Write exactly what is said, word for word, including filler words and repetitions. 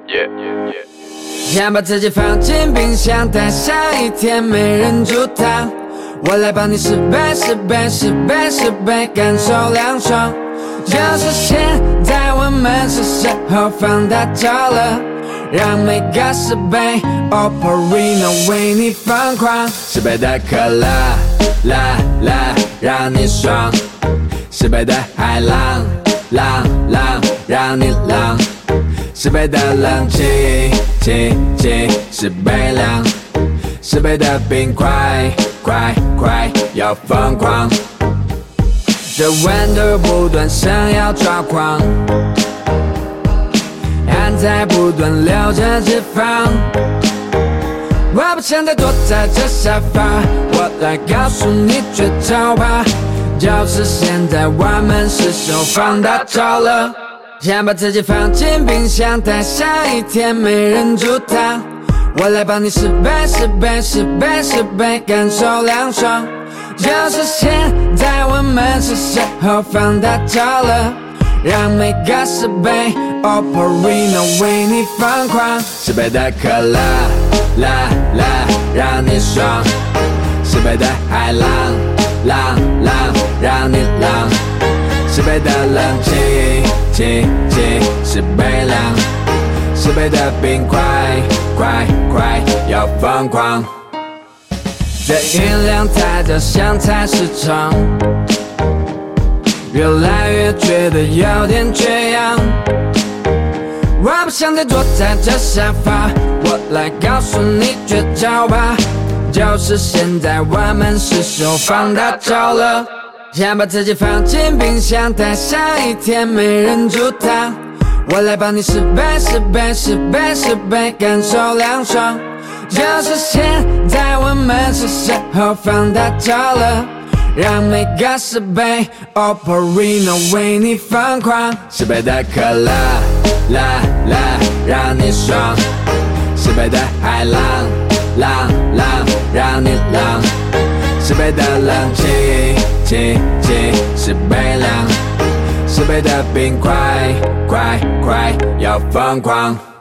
先把自己放进冰箱，待下一天没人煮汤。我来帮你十杯十杯十杯十杯，感受凉爽。就是现在，我们是时候放大招了，让每个十杯 Operino 为你疯狂。十杯的可乐，啦啦，让你爽。十杯的海浪，浪浪，让你浪。十杯的冷气，气气，十杯凉。十杯的冰块，快快要疯狂。这温度不断想要抓狂，汗在不断流着脂肪。我不想再躲在这沙发，我来告诉你绝招吧。就是现在，我们是时候放大招了。先把自己放进冰箱，待下一天没人煮汤。我来帮你十杯十杯十杯十杯，感受凉爽。就是现在，我们是时候放大招了，让每个十杯 Operino 为你疯狂。十杯的可乐，啦啦，让你爽。十杯的海浪，浪浪，让你浪。十杯的冷气，气气，十杯凉。十杯的冰块，快快要疯狂。这音量太大，像菜市场，越来越觉得有点缺氧。我不想再坐在这沙发，我来告诉你绝招吧。就是现在，我们是时候放大招了。先把自己放进冰箱，待下一天没人煮汤。我来帮你十杯十杯十杯十杯，感受凉爽。就是现在，我们是时候放大招了，让每个十杯 Operino 为你疯狂。十杯的可乐，啦啦，让你爽。十杯的海浪，浪浪，让你浪。十杯的冷气，气气，十杯凉。十杯的冰块，快快要疯狂。